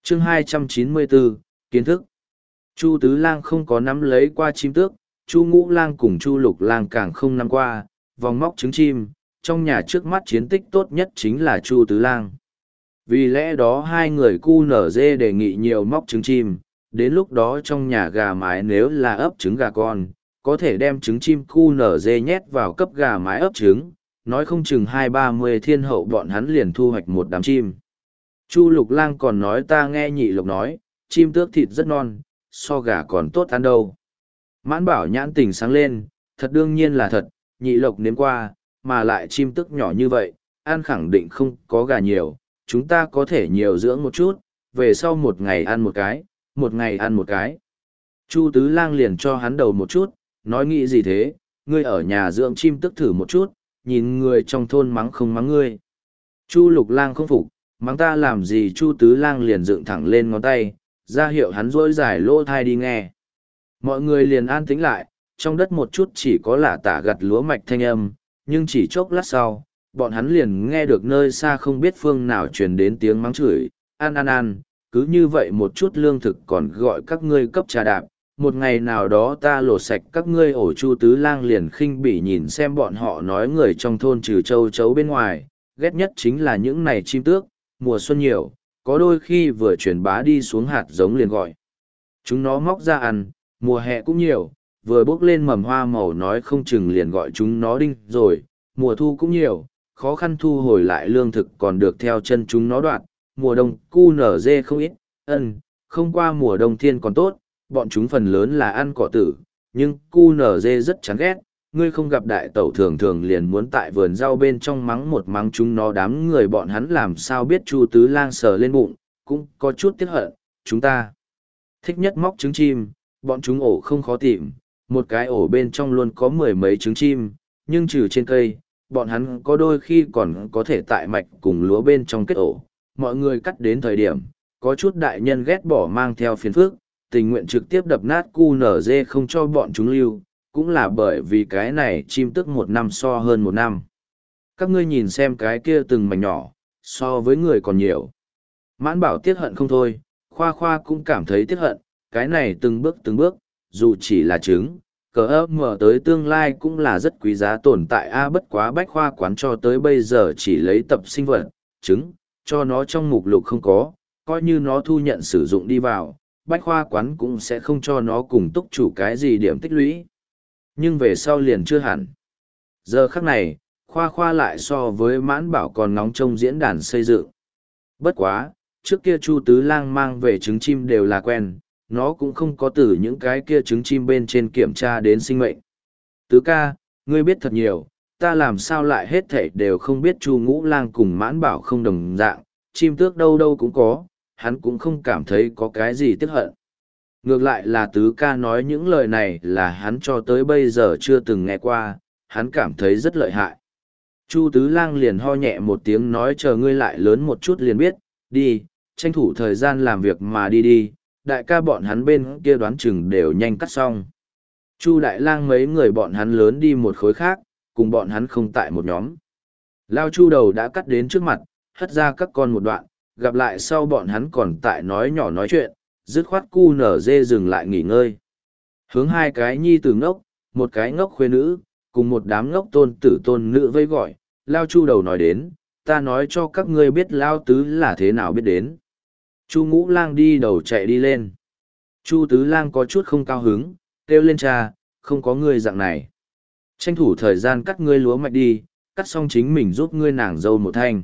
Chương 294, kiến thức. Chu Tứ Lang không có nắm lấy qua chim tước, Chu Ngũ Lang cùng Chu Lục Lang càng không nắm qua, vòng móc trứng chim, trong nhà trước mắt chiến tích tốt nhất chính là Chu Tứ Lang. Vì lẽ đó hai người QNZ đề nghị nhiều móc trứng chim, đến lúc đó trong nhà gà mái nếu là ấp trứng gà con, có thể đem trứng chim QNZ nhét vào cấp gà mái ấp trứng, nói không chừng 20-30 thiên hậu bọn hắn liền thu hoạch một đám chim. Chu Lục Lang còn nói ta nghe Nhị Lộc nói, chim tước thịt rất non, so gà còn tốt ăn đâu. Mãn Bảo nhãn tình sáng lên, thật đương nhiên là thật, Nhị Lộc nếm qua, mà lại chim tước nhỏ như vậy, ăn khẳng định không có gà nhiều, chúng ta có thể nhiều dưỡng một chút, về sau một ngày ăn một cái, một ngày ăn một cái. Chu Tứ Lang liền cho hắn đầu một chút, nói nghĩ gì thế, ngươi ở nhà dưỡng chim tước thử một chút, nhìn người trong thôn mắng không mắng ngươi. Chu Lục Lang không phục, mắng ta làm gì. Chu Tứ Lang liền dựng thẳng lên ngón tay, ra hiệu hắn rỗi dài lỗ thai đi nghe. Mọi người liền an tĩnh lại, trong đất một chút chỉ có lả tả gặt lúa mạch thanh âm, nhưng chỉ chốc lát sau, bọn hắn liền nghe được nơi xa không biết phương nào truyền đến tiếng mắng chửi, ăn, cứ như vậy một chút lương thực còn gọi các ngươi cấp trà đạp, một ngày nào đó ta lột sạch các ngươi ổ. Chu Tứ Lang liền khinh bỉ nhìn xem bọn họ nói người trong thôn trừ châu chấu bên ngoài, ghét nhất chính là những này chim tước, mùa xuân nhiều, có đôi khi vừa truyền bá đi xuống hạt giống liền gọi. Chúng nó móc ra ăn, mùa hè cũng nhiều, vừa bốc lên mầm hoa màu nói không chừng liền gọi chúng nó đinh rồi, mùa thu cũng nhiều, khó khăn thu hồi lại lương thực còn được theo chân chúng nó đoạt, mùa đông cu nở dê không ít, không qua mùa đông thiên còn tốt, bọn chúng phần lớn là ăn cỏ tử, nhưng cu nở dê rất chán ghét, ngươi không gặp đại tẩu thường thường liền muốn tại vườn rau bên trong mắng một mắng chúng nó. Đám người bọn hắn làm sao biết. Chu Tứ Lang sờ lên bụng, cũng có chút tiếc hận, chúng ta thích nhất móc trứng chim, bọn chúng ổ không khó tìm, một cái ổ bên trong luôn có 10 mấy trứng chim, nhưng trừ trên cây, bọn hắn có đôi khi còn có thể tại mạch cùng lúa bên trong kết ổ. Mọi người cắt đến thời điểm, có chút đại nhân ghét bỏ mang theo phiền phức, tình nguyện trực tiếp đập nát QNZ không cho bọn chúng lưu, cũng là bởi vì cái này chim tức một năm so hơn một năm. Các ngươi nhìn xem cái kia từng mảnh nhỏ, so với người còn nhiều. Mãn Bảo tiếc hận không thôi, Khoa Khoa cũng cảm thấy tiếc hận, cái này từng bước, dù chỉ là trứng, cờ ấp mở tới tương lai cũng là rất quý giá tồn tại. Bất quá Bách Khoa quán cho tới bây giờ chỉ lấy tập sinh vật, trứng, cho nó trong mục lục không có, coi như nó thu nhận sử dụng đi vào, Bách Khoa quán cũng sẽ không cho nó cùng túc chủ cái gì điểm tích lũy. Nhưng về sau liền chưa hẳn. Giờ khắc này, Khoa Khoa lại so với Mãn Bảo còn ngóng trông diễn đàn xây dựng. Bất quá, trước kia Chu Tứ Lang mang về trứng chim đều là quen, nó cũng không có từ những cái kia trứng chim bên trên kiểm tra đến sinh mệnh. Tứ ca, ngươi biết thật nhiều, ta làm sao lại hết thảy đều không biết. Chu Ngũ Lang cùng Mãn Bảo không đồng dạng, chim tước đâu đâu cũng có, hắn cũng không cảm thấy có cái gì tiếc hận. Ngược lại là Tứ ca nói những lời này là hắn cho tới bây giờ chưa từng nghe qua, hắn cảm thấy rất lợi hại. Chu Tứ Lang liền ho nhẹ một tiếng nói chờ ngươi lại lớn một chút liền biết, đi, tranh thủ thời gian làm việc mà đi, đại ca bọn hắn bên kia đoán chừng đều nhanh cắt xong. Chu Đại Lang mấy người bọn hắn lớn đi một khối khác, cùng bọn hắn không tại một nhóm. Lao Chu đầu đã cắt đến trước mặt, hất ra các con một đoạn, gặp lại sau bọn hắn còn tại nói nhỏ nói chuyện, dứt khoát cu nở dê dừng lại nghỉ ngơi. Hướng hai cái nhi tử ngốc, một cái ngốc khuê nữ, cùng một đám ngốc tôn tử tôn nữ vây gọi, Lao Chu đầu nói đến, ta nói cho các ngươi biết Lao Tứ là thế nào biết đến. Chu Ngũ Lang đi đầu chạy đi lên. Chu Tứ Lang có chút không cao hứng, kêu lên cha, không có ngươi dạng này. Tranh thủ thời gian cắt ngươi lúa mạch đi, cắt xong chính mình giúp ngươi nàng dâu một thanh.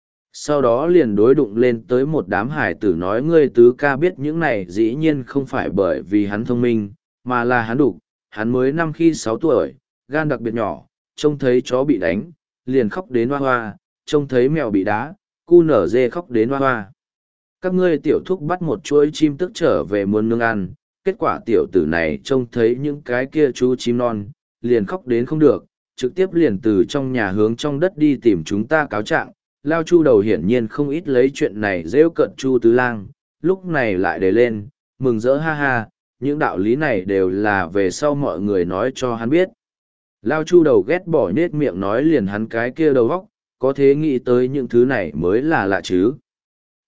Sau đó liền đối đụng lên tới một đám hải tử nói ngươi Tứ ca biết những này dĩ nhiên không phải bởi vì hắn thông minh, mà là hắn đục, hắn mới năm khi 6 tuổi, gan đặc biệt nhỏ, trông thấy chó bị đánh, liền khóc đến hoa hoa, trông thấy mèo bị đá, cu nở dê khóc đến hoa hoa. Các ngươi tiểu thúc bắt một chuỗi chim tức trở về muốn nương ăn, kết quả tiểu tử này trông thấy những cái kia chú chim non, liền khóc đến không được, trực tiếp liền từ trong nhà hướng trong đất đi tìm chúng ta cáo trạng. Lao Chu đầu hiển nhiên không ít lấy chuyện này rêu cận Chu Tứ Lang, lúc này lại đề lên, mừng rỡ ha ha, những đạo lý này đều là về sau mọi người nói cho hắn biết. Lao Chu đầu ghét bỏ nết miệng nói liền hắn cái kia đầu óc, có thế nghĩ tới những thứ này mới là lạ chứ.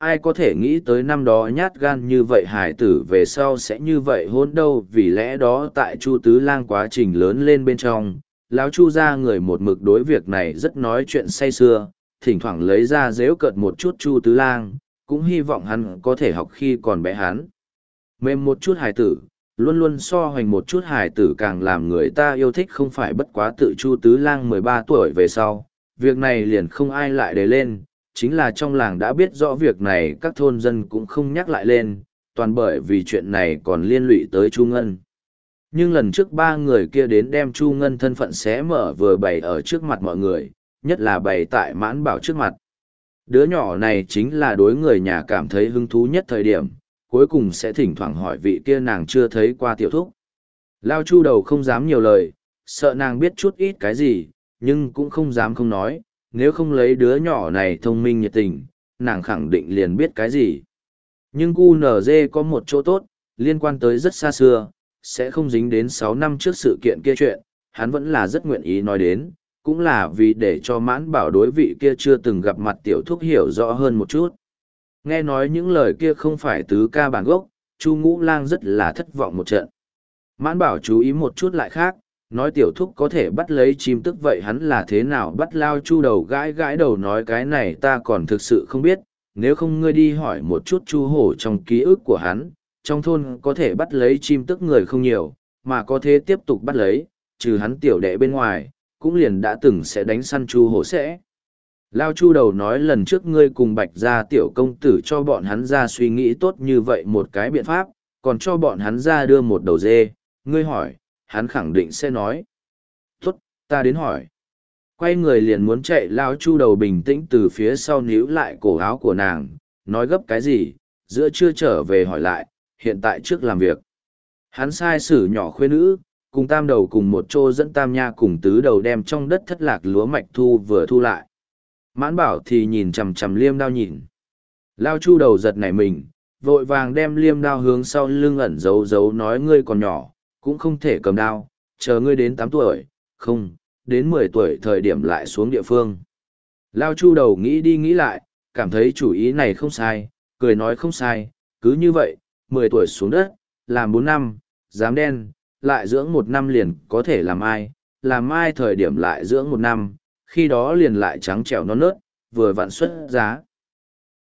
ai có thể nghĩ tới năm đó nhát gan như vậy hải tử về sau sẽ như vậy hôn đâu, vì lẽ đó tại Chu Tứ Lang quá trình lớn lên bên trong, lão Chu ra người một mực đối việc này rất nói chuyện say sưa, thỉnh thoảng lấy ra dễu cợt một chút Chu Tứ Lang, cũng hy vọng hắn có thể học khi còn bé hắn. Mềm một chút hải tử, luôn luôn so hoành một chút hải tử càng làm người ta yêu thích, không phải bất quá tự Chu Tứ Lang 13 tuổi về sau, việc này liền không ai lại đề lên, chính là trong làng đã biết rõ việc này các thôn dân cũng không nhắc lại lên, toàn bởi vì chuyện này còn liên lụy tới Chu Ngân. Nhưng lần trước ba người kia đến đem Chu Ngân thân phận xé mở vừa bày ở trước mặt mọi người, nhất là bày tại Mãn Bảo trước mặt. Đứa nhỏ này chính là đối người nhà cảm thấy hứng thú nhất thời điểm, cuối cùng sẽ thỉnh thoảng hỏi vị kia nàng chưa thấy qua tiểu thúc. Lao Chu đầu không dám nhiều lời, sợ nàng biết chút ít cái gì, nhưng cũng không dám không nói, nếu không lấy đứa nhỏ này thông minh nhiệt tình, nàng khẳng định liền biết cái gì. Nhưng QNZ có một chỗ tốt, liên quan tới rất xa xưa, sẽ không dính đến 6 năm trước sự kiện kia chuyện, hắn vẫn là rất nguyện ý nói đến, cũng là vì để cho Mãn Bảo đối vị kia chưa từng gặp mặt tiểu thúc hiểu rõ hơn một chút. Nghe nói những lời kia không phải tứ ca bản gốc, Chu Ngũ Lang rất là thất vọng một trận. Mãn Bảo chú ý một chút lại khác, nói tiểu thúc có thể bắt lấy chim tức vậy hắn là thế nào bắt. Lao Chu đầu gãi gãi đầu nói cái này ta còn thực sự không biết, nếu không ngươi đi hỏi một chút Chu Hổ trong ký ức của hắn, trong thôn có thể bắt lấy chim tức người không nhiều, mà có thể tiếp tục bắt lấy, trừ hắn tiểu đệ bên ngoài, cũng liền đã từng sẽ đánh săn Chu Hổ sẽ. Lao Chu đầu nói lần trước ngươi cùng Bạch gia tiểu công tử cho bọn hắn ra suy nghĩ tốt như vậy một cái biện pháp, còn cho bọn hắn ra đưa một đầu dê, ngươi hỏi, hắn khẳng định sẽ nói. Tốt, ta đến hỏi. Quay người liền muốn chạy, Lao Chu đầu bình tĩnh từ phía sau níu lại cổ áo của nàng, nói gấp cái gì, giữa trưa trở về hỏi lại, hiện tại trước làm việc. Hắn sai sử nhỏ khuê nữ, cùng tam đầu cùng một chỗ dẫn tam nha cùng tứ đầu đem trong đất thất lạc lúa mạch vừa thu lại. Mãn Bảo thì nhìn chằm chằm liêm đao nhìn. Lao Chu đầu giật nảy mình, vội vàng đem liêm đao hướng sau lưng ẩn giấu nói ngươi còn nhỏ, cũng không thể cầm đao, chờ ngươi đến 8 tuổi, không, đến 10 tuổi thời điểm lại xuống địa phương. Lao Chu đầu nghĩ đi nghĩ lại, cảm thấy chủ ý này không sai, cười nói không sai, cứ như vậy, 10 tuổi xuống đất, làm 4 năm, dám đen, lại dưỡng 1 năm liền có thể làm ai thời điểm lại dưỡng 1 năm, khi đó liền lại trắng trẻo non nớt, vừa vặn xuất giá.